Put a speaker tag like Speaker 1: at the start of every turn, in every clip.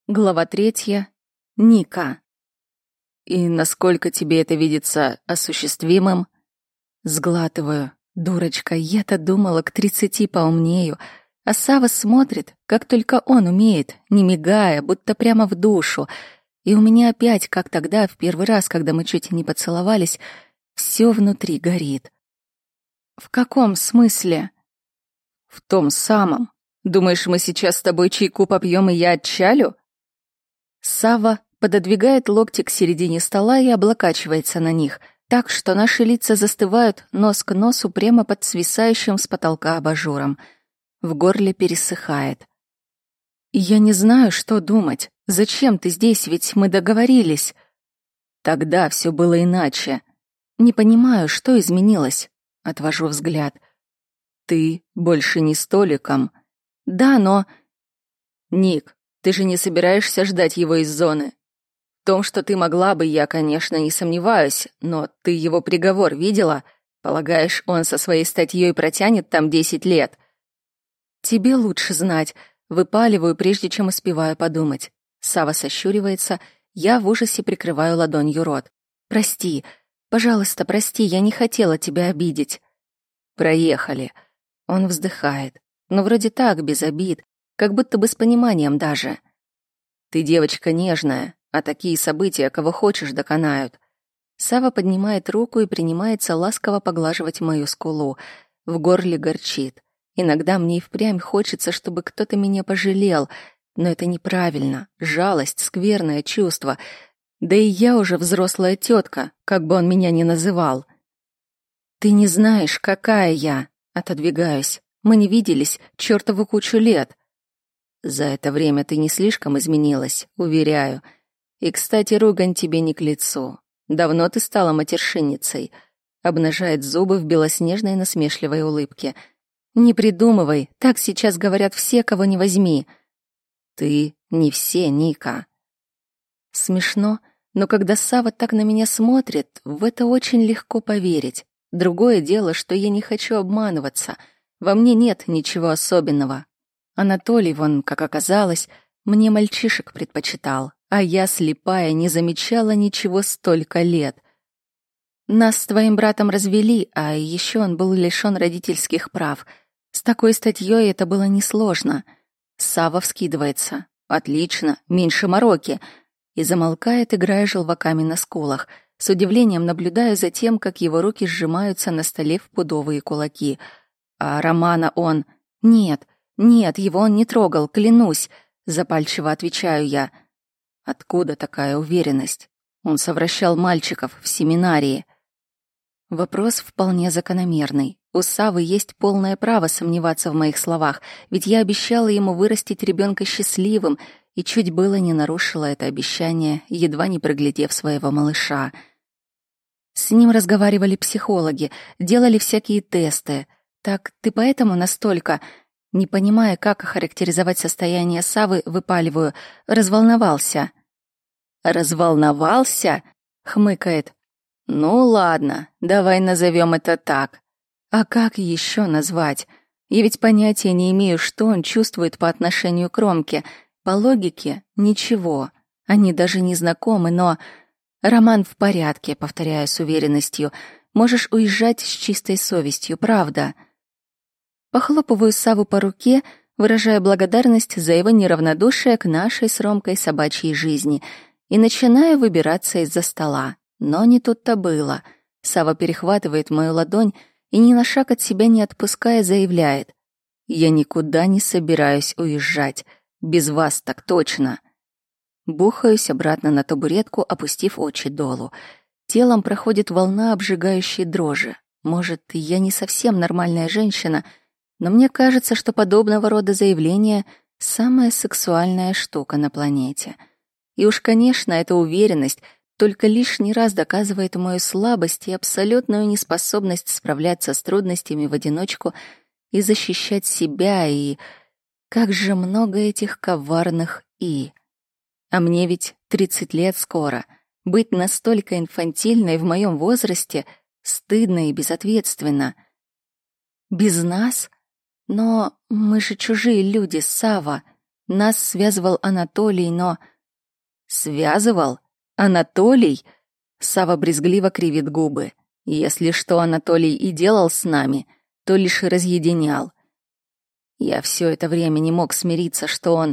Speaker 1: Глава 3. Ника. «И насколько тебе это видится осуществимым?» Сглатываю. Дурочка, я-то думала, к 30 поумнею. А Сава смотрит, как только он умеет, не мигая, будто прямо в душу. И у меня опять, как тогда, в первый раз, когда мы чуть не поцеловались, все внутри горит. «В каком смысле?» «В том самом. Думаешь, мы сейчас с тобой чайку попьем, и я отчалю?» Сава пододвигает локти к середине стола и облокачивается на них, так что наши лица застывают нос к носу прямо под свисающим с потолка абажуром. В горле пересыхает. «Я не знаю, что думать. Зачем ты здесь, ведь мы договорились?» «Тогда все было иначе. Не понимаю, что изменилось?» Отвожу взгляд. «Ты больше не столиком». «Да, но...» «Ник, ты же не собираешься ждать его из зоны? В том, что ты могла бы, я, конечно, не сомневаюсь, но ты его приговор видела? Полагаешь, он со своей статьей протянет там 10 лет?» «Тебе лучше знать», выпаливаю, прежде чем успеваю подумать. Сава сощуривается, я в ужасе прикрываю ладонью рот. «Прости, пожалуйста, прости, я не хотела тебя обидеть». «Проехали». Он вздыхает, но вроде так, без обид, как будто бы с пониманием даже. «Ты девочка нежная, а такие события кого хочешь доконают». Сава поднимает руку и принимается ласково поглаживать мою скулу. В горле горчит. Иногда мне и впрямь хочется, чтобы кто-то меня пожалел, но это неправильно. Жалость — скверное чувство. Да и я уже взрослая тетка, как бы он меня ни называл. «Ты не знаешь, какая я!» Отодвигаюсь. «Мы не виделись чертову кучу лет». «За это время ты не слишком изменилась, уверяю. И, кстати, ругань тебе не к лицу. Давно ты стала матершинницей», обнажает зубы в белоснежной насмешливой улыбке. «Не придумывай, так сейчас говорят все, кого не возьми». «Ты не все, Ника». Смешно, но когда Сава так на меня смотрит, в это очень легко поверить. Другое дело, что я не хочу обманываться. Во мне нет ничего особенного. Анатолий, вон, как оказалось, мне мальчишек предпочитал, а я, слепая, не замечала ничего столько лет. Нас с твоим братом развели, а еще он был лишён родительских прав. С такой статьей это было несложно. Сава вскидывается. «Отлично, меньше мороки», и замолкает, играя желваками на скулах. С удивлением наблюдаю за тем, как его руки сжимаются на столе в пудовые кулаки. А Романа он... Нет, его он не трогал, клянусь, запальчиво отвечаю я. Откуда такая уверенность? Он совращал мальчиков в семинарии. Вопрос вполне закономерный. У Савы есть полное право сомневаться в моих словах, ведь я обещала ему вырастить ребенка счастливым и чуть было не нарушила это обещание, едва не проглядев своего малыша. С ним разговаривали психологи, делали всякие тесты. Так ты поэтому настолько... Не понимая, как охарактеризовать состояние Савы, выпаливаю. Разволновался. «Разволновался?» — хмыкает. «Ну ладно, давай назовем это так. А как еще назвать? Я ведь понятия не имею, что он чувствует по отношению к Ромке. По логике — ничего. Они даже не знакомы, но... Роман в порядке, повторяю с уверенностью. Можешь уезжать с чистой совестью, правда?» Похлопываю Саву по руке, выражая благодарность за его неравнодушие к нашей с Ромкой собачьей жизни, и начинаю выбираться из-за стола. Но не тут-то было. Сава перехватывает мою ладонь и ни на шаг от себя не отпуская заявляет: «Я никуда не собираюсь уезжать. Без вас так точно». Бухаюсь обратно на табуретку, опустив очи долу. Телом проходит волна обжигающей дрожи. Может, я не совсем нормальная женщина, но мне кажется, что подобного рода заявление — самая сексуальная штука на планете. И уж, конечно, эта уверенность только лишний раз доказывает мою слабость и абсолютную неспособность справляться с трудностями в одиночку и защищать себя, и... Как же много этих коварных «и». А мне ведь 30 лет скоро. Быть настолько инфантильной в моем возрасте стыдно и безответственно. Без нас? Но мы же чужие люди, Сава. Нас связывал Анатолий, но... Связывал? Анатолий? Сава брезгливо кривит губы. Если что Анатолий и делал с нами, то лишь разъединял. Я все это время не мог смириться, что он...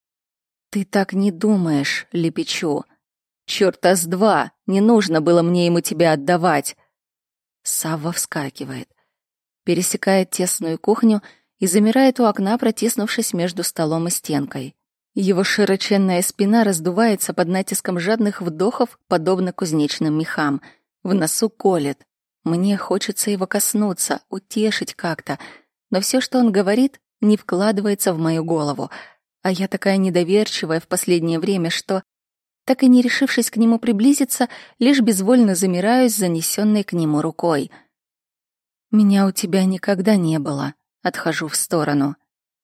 Speaker 1: «Ты так не думаешь», — лепечу. «Чёрта с два! Не нужно было мне ему тебя отдавать!» Савва вскакивает, пересекает тесную кухню и замирает у окна, протиснувшись между столом и стенкой. Его широченная спина раздувается под натиском жадных вдохов, подобно кузнечным мехам. В носу колет. Мне хочется его коснуться, утешить как-то, но все, что он говорит, не вкладывается в мою голову, а я такая недоверчивая в последнее время, что, так и не решившись к нему приблизиться, лишь безвольно замираю с занесенной к нему рукой. «Меня у тебя никогда не было», — отхожу в сторону.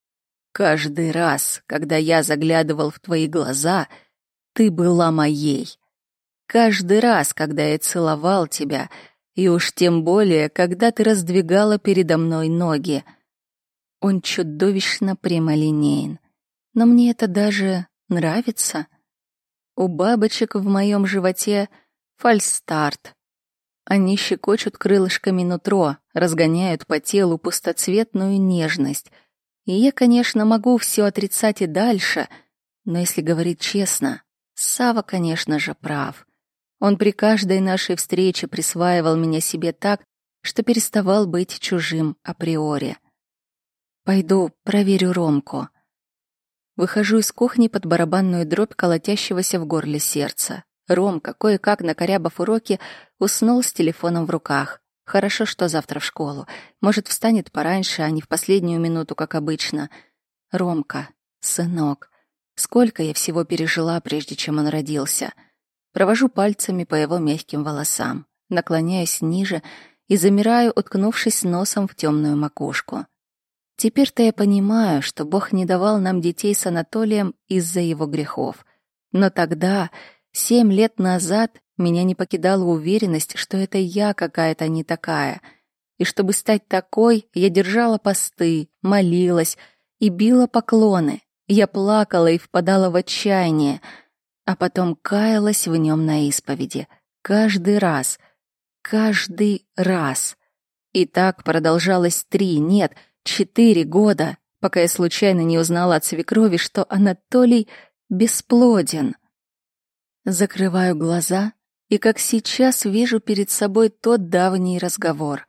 Speaker 1: «Каждый раз, когда я заглядывал в твои глаза, ты была моей. Каждый раз, когда я целовал тебя, и уж тем более, когда ты раздвигала передо мной ноги». Он чудовищно прямолинеен, но мне это даже нравится. У бабочек в моем животе фальстарт. Они щекочут крылышками нутро, разгоняют по телу пустоцветную нежность. И я, конечно, могу все отрицать и дальше, но если говорить честно, Сава, конечно же, прав. Он при каждой нашей встрече присваивал меня себе так, что переставал быть чужим априори. Пойду проверю Ромку. Выхожу из кухни под барабанную дробь колотящегося в горле сердца. Ромка, кое-как накорябав уроки, уснул с телефоном в руках. Хорошо, что завтра в школу. Может, встанет пораньше, а не в последнюю минуту, как обычно. Ромка, сынок. Сколько я всего пережила, прежде чем он родился. Провожу пальцами по его мягким волосам, наклоняюсь ниже и замираю, уткнувшись носом в темную макушку. Теперь-то я понимаю, что Бог не давал нам детей с Анатолием из-за его грехов. Но тогда, 7 лет назад, меня не покидала уверенность, что это я какая-то не такая. И чтобы стать такой, я держала посты, молилась и била поклоны. Я плакала и впадала в отчаяние, а потом каялась в нем на исповеди. Каждый раз. И так продолжалось 4 года, пока я случайно не узнала от свекрови, что Анатолий бесплоден. Закрываю глаза и, как сейчас, вижу перед собой тот давний разговор.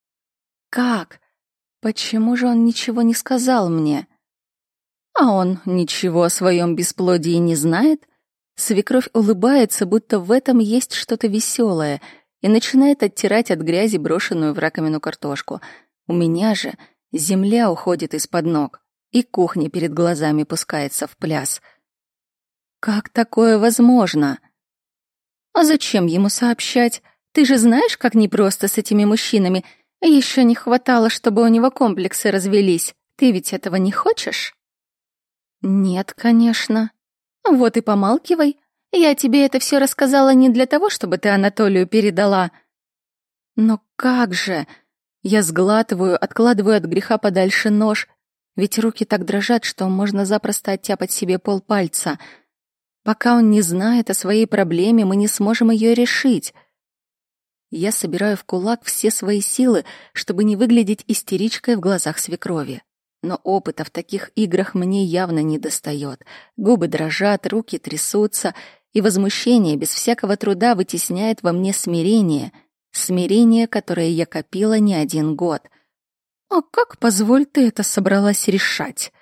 Speaker 1: Как? Почему же он ничего не сказал мне? А он ничего о своем бесплодии не знает? Свекровь улыбается, будто в этом есть что-то веселое, и начинает оттирать от грязи брошенную в раковину картошку. У меня же земля уходит из-под ног, и кухня перед глазами пускается в пляс. Как такое возможно? А зачем ему сообщать? Ты же знаешь, как непросто с этими мужчинами. Еще не хватало, чтобы у него комплексы развелись. Ты ведь этого не хочешь? Нет, конечно. Вот и помалкивай. Я тебе это все рассказала не для того, чтобы ты Анатолию передала. Но как же? Я сглатываю, откладываю от греха подальше нож, ведь руки так дрожат, что можно запросто оттяпать себе полпальца. Пока он не знает о своей проблеме, мы не сможем ее решить. Я собираю в кулак все свои силы, чтобы не выглядеть истеричкой в глазах свекрови. Но опыта в таких играх мне явно не достает. Губы дрожат, руки трясутся, и возмущение без всякого труда вытесняет во мне смирение, которое я копила не 1 год. А как, позволь, ты это собралась решать?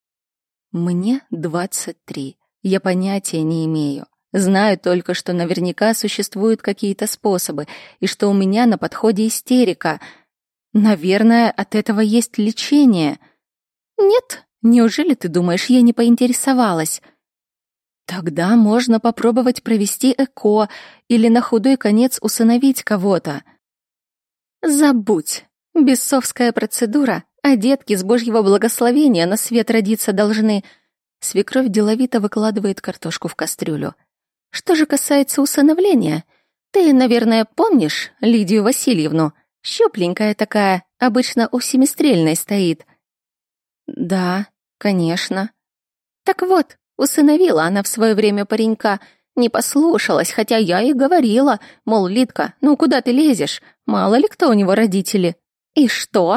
Speaker 1: Мне 23. Я понятия не имею. Знаю только, что наверняка существуют какие-то способы, и что у меня на подходе истерика. Наверное, от этого есть лечение. Нет? Неужели ты думаешь, я не поинтересовалась? Тогда можно попробовать провести ЭКО или на худой конец усыновить кого-то. Забудь. Бесовская процедура, а детки с Божьего благословения на свет родиться должны. Свекровь деловито выкладывает картошку в кастрюлю. Что же касается усыновления, ты, наверное, помнишь Лидию Васильевну? Щупленькая такая, обычно у Семистрельной стоит. Да, конечно.
Speaker 2: Так вот, усыновила она в свое время паренька, не послушалась, хотя я и говорила, мол, Лидка, ну куда ты лезешь? Мало ли кто у него родители. И что?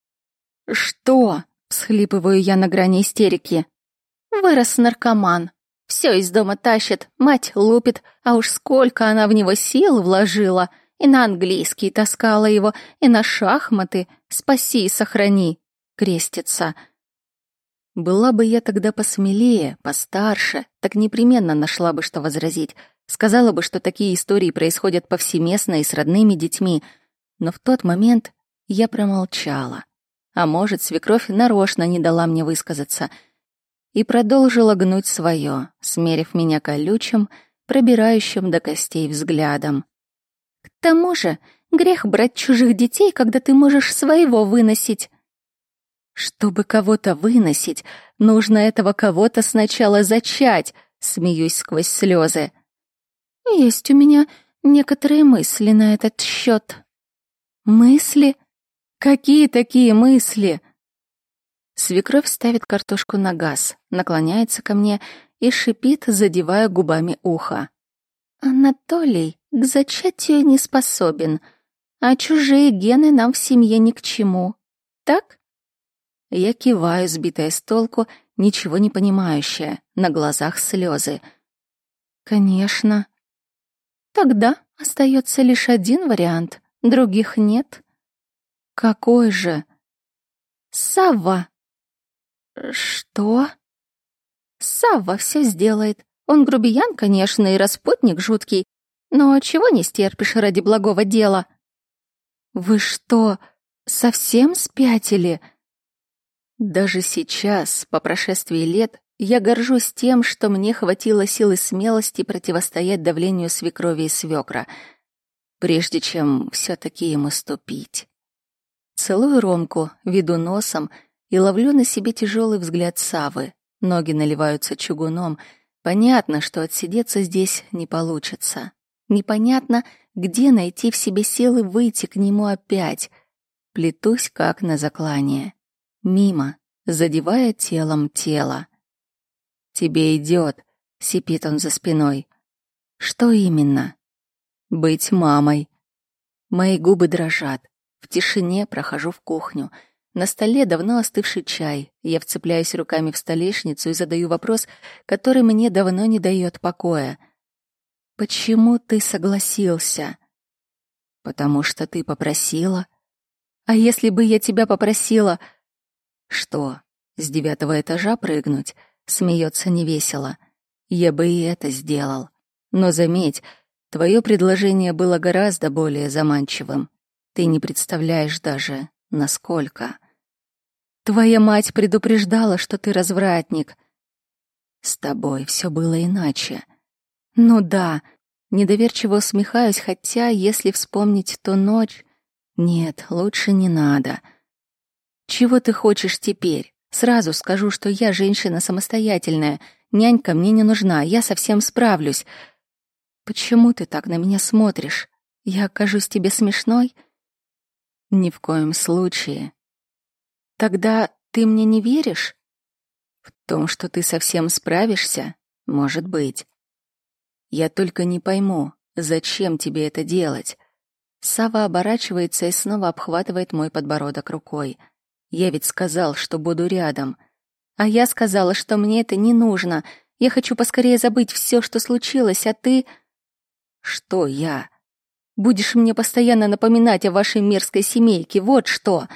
Speaker 1: «Что?» — всхлипываю я на грани истерики.
Speaker 2: Вырос наркоман. Все из дома тащит, мать лупит, а уж сколько она в него сил вложила. И на английский таскала его, и на шахматы. Спаси и сохрани. Крестится.
Speaker 1: Была бы я тогда посмелее, постарше, так непременно нашла бы, что возразить. Сказала бы, что такие истории происходят повсеместно и с родными детьми. Но в тот момент я промолчала. А может, свекровь нарочно не дала мне высказаться и продолжила гнуть свое, смерив меня колючим, пробирающим до костей взглядом.
Speaker 2: К тому же, грех брать чужих детей, когда ты можешь своего выносить.
Speaker 1: Чтобы кого-то выносить, нужно этого кого-то сначала зачать, смеюсь сквозь слезы.
Speaker 2: Есть у меня некоторые мысли на этот счет.
Speaker 1: Мысли? Какие такие мысли? Свекровь ставит картошку на газ, наклоняется ко мне и шипит, задевая губами ухо.
Speaker 2: Анатолий к зачатию не способен, а чужие гены нам в семье ни к чему. Так?
Speaker 1: Я киваю, сбитая с толку, ничего не понимающая, на глазах слезы. Конечно.
Speaker 2: Тогда остается лишь один вариант, других нет.
Speaker 1: Какой же?
Speaker 2: Савва.
Speaker 1: Что?
Speaker 2: Савва все сделает. Он грубиян, конечно, и распутник жуткий, но чего не стерпишь ради благого дела?
Speaker 1: Вы что, совсем спятили? Даже сейчас, по прошествии лет, я горжусь тем, что мне хватило сил и смелости противостоять давлению свекрови и свекра, прежде чем все-таки ему ступить. Целую Ромку, веду носом и ловлю на себе тяжелый взгляд Савы. Ноги наливаются чугуном. Понятно, что отсидеться здесь не получится. Непонятно, где найти в себе силы выйти к нему опять. Плетусь, как на заклание. Мимо, задевая телом тело. «Тебе идет», — сипит он за спиной. «Что именно?» «Быть мамой». Мои губы дрожат. В тишине прохожу в кухню. На столе давно остывший чай. Я вцепляюсь руками в столешницу и задаю вопрос, который мне давно не дает покоя. «Почему ты согласился?» «Потому что ты попросила». «А если бы я тебя попросила...» «Что, с 9-го этажа прыгнуть?» — смеется невесело. «Я бы и это сделал. Но заметь, твое предложение было гораздо более заманчивым. Ты не представляешь даже, насколько. Твоя мать предупреждала, что ты развратник. С тобой все было иначе. Ну да, недоверчиво усмехаюсь, хотя, если вспомнить ту ночь... Нет, лучше не надо. Чего ты хочешь теперь? Сразу скажу, что я женщина самостоятельная. Нянька мне не нужна, я совсем справлюсь. Почему ты так на меня смотришь? Я окажусь тебе смешной? Ни в коем случае. Тогда ты мне не веришь? В том, что ты совсем справишься, может быть. Я только не пойму, зачем тебе это делать? Сава оборачивается и снова обхватывает мой подбородок рукой. Я ведь сказал, что буду рядом. А я сказала, что мне это не нужно. Я хочу поскорее забыть все, что случилось, а ты... Что я? Будешь мне постоянно напоминать о вашей мерзкой семейке, вот что.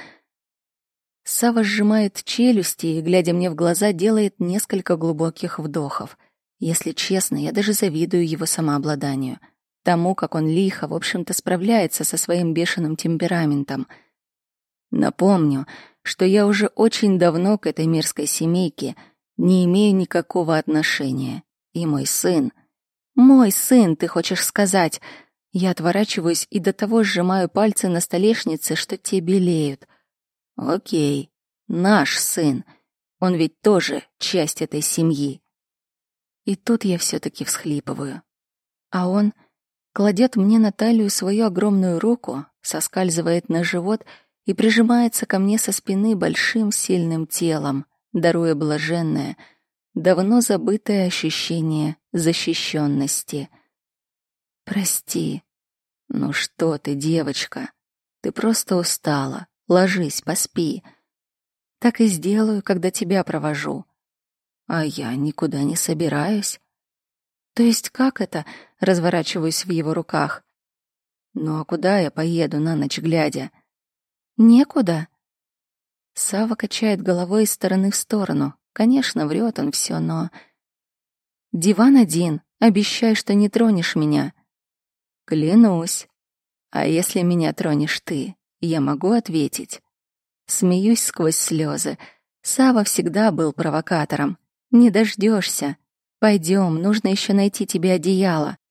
Speaker 1: Сава сжимает челюсти и, глядя мне в глаза, делает несколько глубоких вдохов. Если честно, я даже завидую его самообладанию. Тому, как он лихо, в общем-то, справляется со своим бешеным темпераментом. Напомню, что я уже очень давно к этой мерзкой семейке не имею никакого отношения. И мой сын... Мой сын, ты хочешь сказать... Я отворачиваюсь и до того сжимаю пальцы на столешнице, что те белеют. Окей, наш сын. Он ведь тоже часть этой семьи. И тут я все-таки всхлипываю. А он кладет мне на талию свою огромную руку, соскальзывает на живот и прижимается ко мне со спины большим сильным телом, даруя блаженное, давно забытое ощущение защищенности. «Прости». «Ну что ты, девочка, ты просто устала. Ложись, поспи. Так и сделаю, когда тебя провожу». «А я никуда не собираюсь». «То есть как это?» — разворачиваюсь в его руках. «Ну а куда я поеду на ночь глядя?» «Некуда». Сава качает головой из стороны в сторону. Конечно, врет он все, но... «Диван один. Обещай, что не тронешь меня». «Клянусь. А если меня тронешь ты, я могу ответить?» Смеюсь сквозь слезы. Сава всегда был провокатором. «Не дождешься. Пойдем, нужно еще найти тебе одеяло».